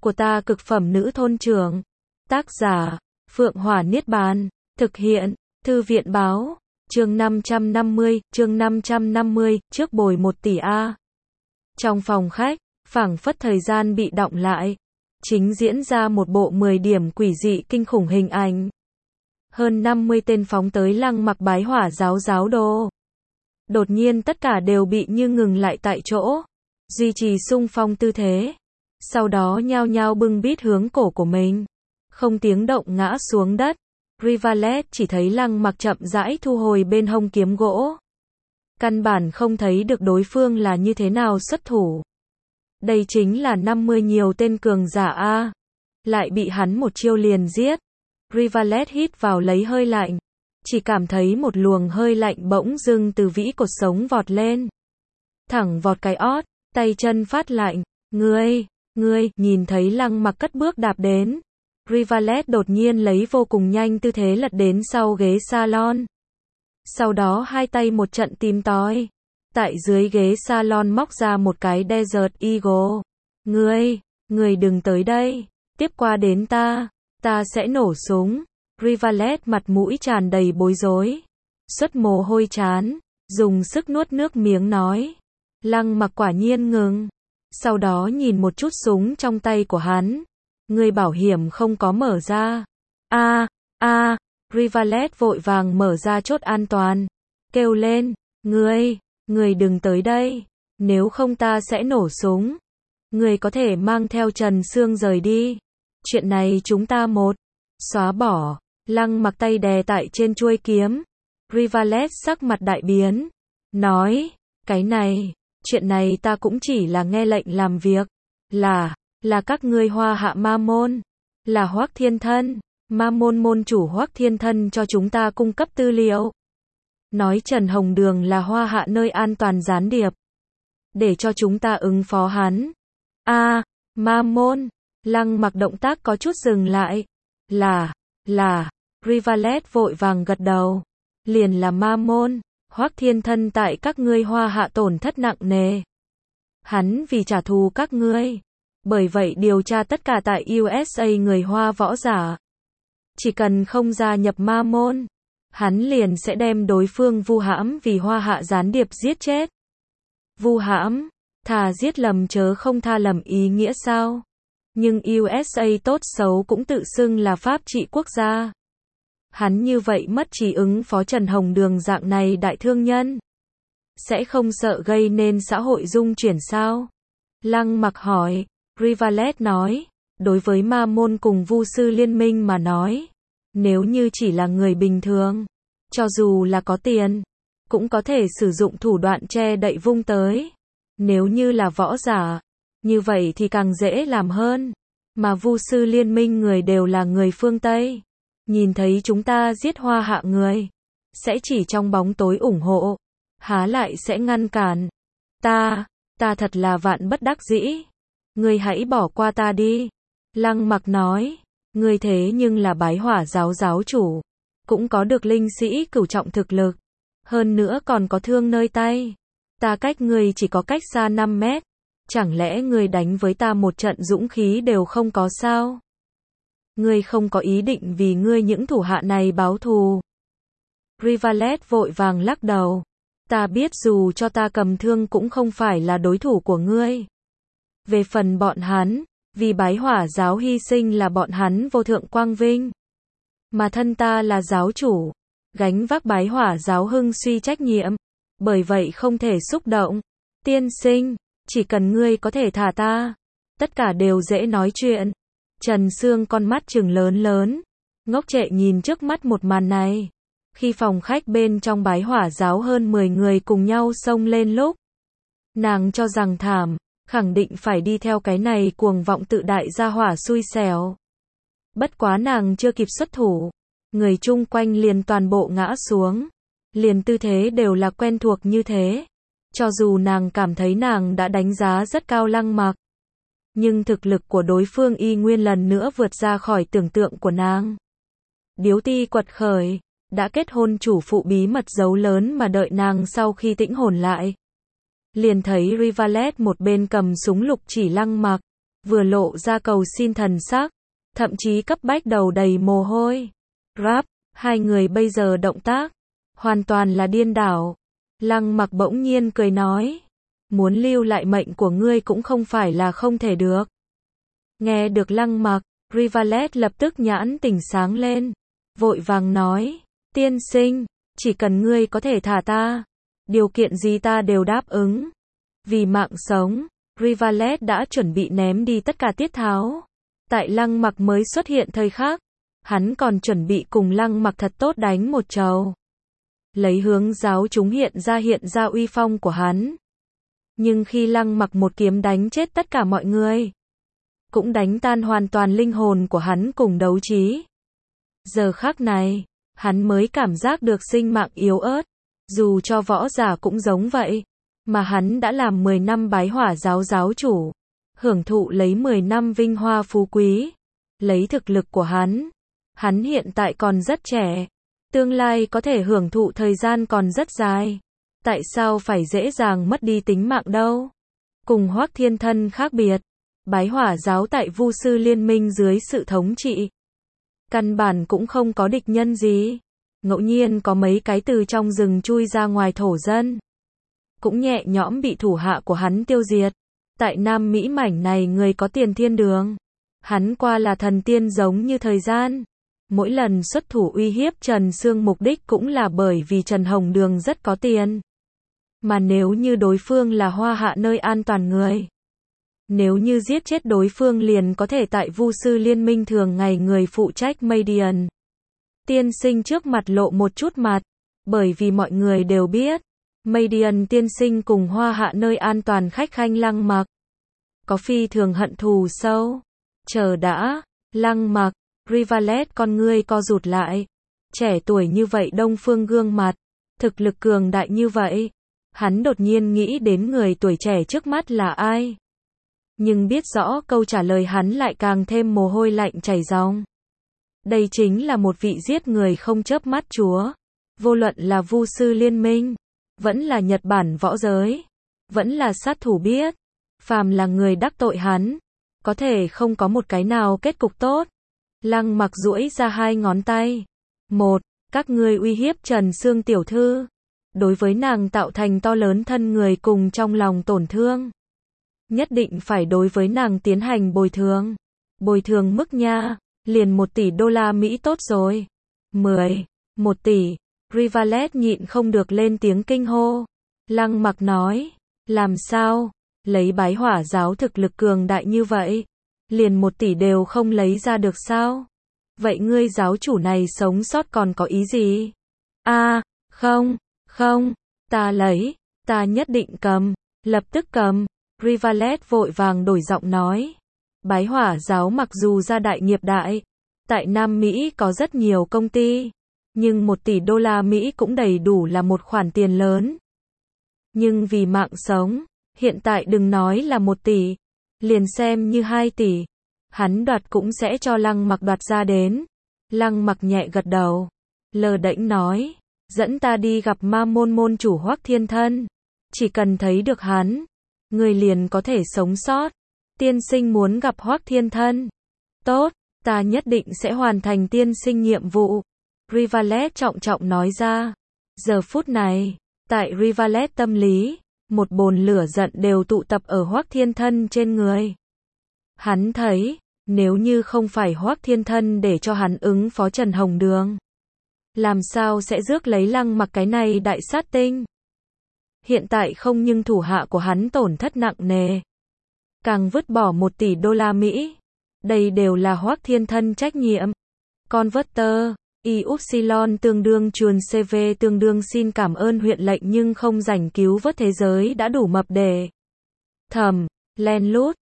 của ta cực phẩm nữ thôn trưởng. Tác giả, Phượng Hỏa Niết Bàn. Thực hiện, Thư viện báo. Chương 550, trước bồi 1 tỷ A. Trong phòng khách, phảng phất thời gian bị đọng lại. Chính diễn ra một bộ 10 điểm quỷ dị kinh khủng hình ảnh. Hơn 50 tên phóng tới Lăng Mặc bái hỏa giáo đồ. Đột nhiên tất cả đều bị như ngừng lại tại chỗ. Duy trì xung phong tư thế. Sau đó nhao nhao bưng bít hướng cổ của mình. Không tiếng động ngã xuống đất. Rivalet chỉ thấy Lăng Mặc chậm rãi thu hồi bên hông kiếm gỗ. Căn bản không thấy được đối phương là như thế nào xuất thủ. Đây chính là 50 nhiều tên cường giả A. Lại bị hắn một chiêu liền giết. Rivalet hít vào lấy hơi lạnh. Chỉ cảm thấy một luồng hơi lạnh bỗng dưng từ vĩ cột sống vọt lên. Thẳng vọt cái ót, tay chân phát lạnh. Ngươi, nhìn thấy Lăng Mặc cất bước đạp đến. Rivalet đột nhiên lấy vô cùng nhanh tư thế lật đến sau ghế salon. Sau đó hai tay một trận tìm tòi. Tại dưới ghế salon móc ra một cái Desert Eagle. Ngươi đừng tới đây. Tiếp qua đến ta sẽ nổ súng. Rivalet mặt mũi tràn đầy bối rối. Xuất mồ hôi chán. Dùng sức nuốt nước miếng nói. Lăng Mặc quả nhiên ngừng. Sau đó nhìn một chút súng trong tay của hắn. Người bảo hiểm không có mở ra. Rivalet vội vàng mở ra chốt an toàn. Kêu lên. Ngươi đừng tới đây. Nếu không ta sẽ nổ súng. Ngươi có thể mang theo Trần Sương rời đi. Chuyện này chúng ta xóa bỏ. Lăng Mặc tay đè tại trên chuôi kiếm. Rivalet sắc mặt đại biến. Nói. Chuyện này ta cũng chỉ là nghe lệnh làm việc. Là các ngươi Hoa Hạ Ma Môn. Là Hoắc Thiên Thân. Ma Môn môn chủ Hoắc Thiên Thân cho chúng ta cung cấp tư liệu. Nói Trần Hồng Đường là Hoa Hạ nơi an toàn gián điệp. Để cho chúng ta ứng phó hắn. Ma Môn. Lăng Mặc động tác có chút dừng lại. Là. Rivalet vội vàng gật đầu. Liền là Ma Môn. Hoắc Thiên Thân tại các ngươi Hoa Hạ tổn thất nặng nề. Hắn vì trả thù các ngươi. Bởi vậy điều tra tất cả tại USA người Hoa võ giả. Chỉ cần không gia nhập Ma Môn, hắn liền sẽ đem đối phương vu hãm vì Hoa Hạ gián điệp giết chết. Vu hãm, thà giết lầm chớ không tha lầm ý nghĩa sao? Nhưng USA tốt xấu cũng tự xưng là pháp trị quốc gia. Hắn như vậy mất trí ứng phó Trần Hồng Đường dạng này đại thương nhân. Sẽ không sợ gây nên xã hội dung chuyển sao? Lăng Mặc hỏi. Rivalet nói. Đối với Ma Môn cùng Vu sư liên minh mà nói. Nếu như chỉ là người bình thường. Cho dù là có tiền. Cũng có thể sử dụng thủ đoạn che đậy vung tới. Nếu như là võ giả. Như vậy thì càng dễ làm hơn. Mà Vu sư liên minh người đều là người phương Tây. Nhìn thấy chúng ta giết Hoa Hạ người. Sẽ chỉ trong bóng tối ủng hộ. Há lại sẽ ngăn cản. Ta thật là vạn bất đắc dĩ. Ngươi hãy bỏ qua ta đi. Lăng Mặc nói. Ngươi thế nhưng là bái hỏa giáo chủ. Cũng có được linh sĩ cửu trọng thực lực. Hơn nữa còn có thương nơi tay. Ta cách ngươi chỉ có cách xa 5 mét. Chẳng lẽ ngươi đánh với ta một trận dũng khí đều không có sao? Ngươi không có ý định vì ngươi những thủ hạ này báo thù. Rivalet vội vàng lắc đầu. Ta biết dù cho ta cầm thương cũng không phải là đối thủ của ngươi. Về phần bọn hắn, vì bái hỏa giáo hy sinh là bọn hắn vô thượng quang vinh. Mà thân ta là giáo chủ, gánh vác bái hỏa giáo hưng suy trách nhiệm. Bởi vậy không thể xúc động. Tiên sinh, chỉ cần ngươi có thể thả ta, tất cả đều dễ nói chuyện. Trần Sương con mắt trừng lớn, ngốc trệ nhìn trước mắt một màn này. Khi phòng khách bên trong bái hỏa giáo hơn 10 người cùng nhau xông lên lúc. Nàng cho rằng thảm, khẳng định phải đi theo cái này cuồng vọng tự đại gia hỏa xui xẻo. Bất quá nàng chưa kịp xuất thủ. Người chung quanh liền toàn bộ ngã xuống. Liền tư thế đều là quen thuộc như thế. Cho dù nàng cảm thấy nàng đã đánh giá rất cao Lăng Mặc. Nhưng thực lực của đối phương y nguyên lần nữa vượt ra khỏi tưởng tượng của nàng. Điếu ti quật khởi. Đã kết hôn chủ phụ bí mật giấu lớn mà đợi nàng sau khi tĩnh hồn lại. Liền thấy Rivalet một bên cầm súng lục chỉ Lăng Mặc. vừa lộ ra cầu xin thần sắc, thậm chí cấp bách đầu đầy mồ hôi. Rap, hai người bây giờ động tác, hoàn toàn là điên đảo. Lăng Mặc bỗng nhiên cười nói, muốn lưu lại mệnh của ngươi cũng không phải là không thể được. Nghe được Lăng Mặc, Rivalet lập tức nhãn tỉnh sáng lên, vội vàng nói, tiên sinh, chỉ cần ngươi có thể thả ta, điều kiện gì ta đều đáp ứng. Vì mạng sống, Rivalet đã chuẩn bị ném đi tất cả tiết tháo. Tại Lăng Mặc mới xuất hiện thời khắc, hắn còn chuẩn bị cùng Lăng Mặc thật tốt đánh một trầu. Lấy hướng giáo chúng hiện ra uy phong của hắn. Nhưng khi Lăng Mặc một kiếm đánh chết tất cả mọi người, cũng đánh tan hoàn toàn linh hồn của hắn cùng đấu trí. Giờ khắc này, hắn mới cảm giác được sinh mạng yếu ớt. Dù cho võ giả cũng giống vậy, mà hắn đã làm 10 năm bái hỏa giáo giáo chủ, hưởng thụ lấy 10 năm vinh hoa phú quý. Lấy thực lực của hắn hiện tại còn rất trẻ, tương lai có thể hưởng thụ thời gian còn rất dài. Tại sao phải dễ dàng mất đi tính mạng đâu? Cùng Hoắc Thiên Thân khác biệt, bái hỏa giáo tại Vu sư liên minh dưới sự thống trị, căn bản cũng không có địch nhân gì. Ngẫu nhiên có mấy cái từ trong rừng chui ra ngoài thổ dân, cũng nhẹ nhõm bị thủ hạ của hắn tiêu diệt. Tại Nam Mỹ mảnh này người có tiền thiên đường, hắn qua là thần tiên giống như thời gian. Mỗi lần xuất thủ uy hiếp Trần Sương mục đích cũng là bởi vì Trần Hồng Đường rất có tiền. Mà nếu như đối phương là Hoa Hạ nơi an toàn người, nếu như giết chết đối phương liền có thể tại Vu sư liên minh thường ngày người phụ trách Median tiên sinh trước mặt lộ một chút mặt, bởi vì mọi người đều biết, Median tiên sinh cùng Hoa Hạ nơi an toàn khách khanh Lăng Mặc có phi thường hận thù sâu. Chờ đã, Lăng Mặc, Rivalet con ngươi co rụt lại. Trẻ tuổi như vậy, đông phương gương mặt, thực lực cường đại như vậy, hắn đột nhiên nghĩ đến người tuổi trẻ trước mắt là ai. Nhưng biết rõ câu trả lời hắn lại càng thêm mồ hôi lạnh chảy ròng. Đây chính là một vị giết người không chớp mắt chúa. Vô luận là Vu sư liên minh, vẫn là Nhật Bản võ giới, vẫn là sát thủ biết, phàm là người đắc tội hắn, có thể không có một cái nào kết cục tốt. Lăng Mặc duỗi ra hai ngón tay. Một, các ngươi uy hiếp Trần Sương tiểu thư, đối với nàng tạo thành to lớn thân người cùng trong lòng tổn thương. Nhất định phải đối với nàng tiến hành bồi thường. Bồi thường mức nha, liền 1 tỷ đô la Mỹ tốt rồi. 1 tỷ, Rivalet nhịn không được lên tiếng kinh hô. Lăng Mặc nói, làm sao, lấy bái hỏa giáo thực lực cường đại như vậy, liền 1 tỷ đều không lấy ra được sao? Vậy ngươi giáo chủ này sống sót còn có ý gì? Không, ta lấy, ta nhất định cầm, lập tức cầm. Rivalet vội vàng đổi giọng nói. Bái hỏa giáo mặc dù gia đại nghiệp đại, tại Nam Mỹ có rất nhiều công ty, nhưng 1 tỷ đô la Mỹ cũng đầy đủ là một khoản tiền lớn. Nhưng vì mạng sống, hiện tại đừng nói là 1 tỷ, liền xem như 2 tỷ, hắn đoạt cũng sẽ cho Lăng Mặc đoạt ra đến. Lăng Mặc nhẹ gật đầu, lờ đễnh nói, dẫn ta đi gặp Ma môn môn chủ Hoắc Thiên Thân, chỉ cần thấy được hắn, người liền có thể sống sót. Tiên sinh muốn gặp Hoắc Thiên Thân. Tốt, ta nhất định sẽ hoàn thành tiên sinh nhiệm vụ. Rivalet trọng trọng nói ra. Giờ phút này, tại Rivalet tâm lý, một bồn lửa giận đều tụ tập ở Hoắc Thiên Thân trên người. Hắn thấy, nếu như không phải Hoắc Thiên Thân để cho hắn ứng phó Trần Hồng Đường, làm sao sẽ rước lấy Lăng Mặc cái này đại sát tinh. Hiện tại không nhưng thủ hạ của hắn tổn thất nặng nề, càng vứt bỏ 1 tỷ đô la Mỹ. Đây đều là Hoắc Thiên Thân trách nhiệm. Converter, Y-Upsilon tương đương chuồn CV tương đương xin cảm ơn huyện lệnh nhưng không rảnh cứu vớt thế giới đã đủ mập để thầm, len lút,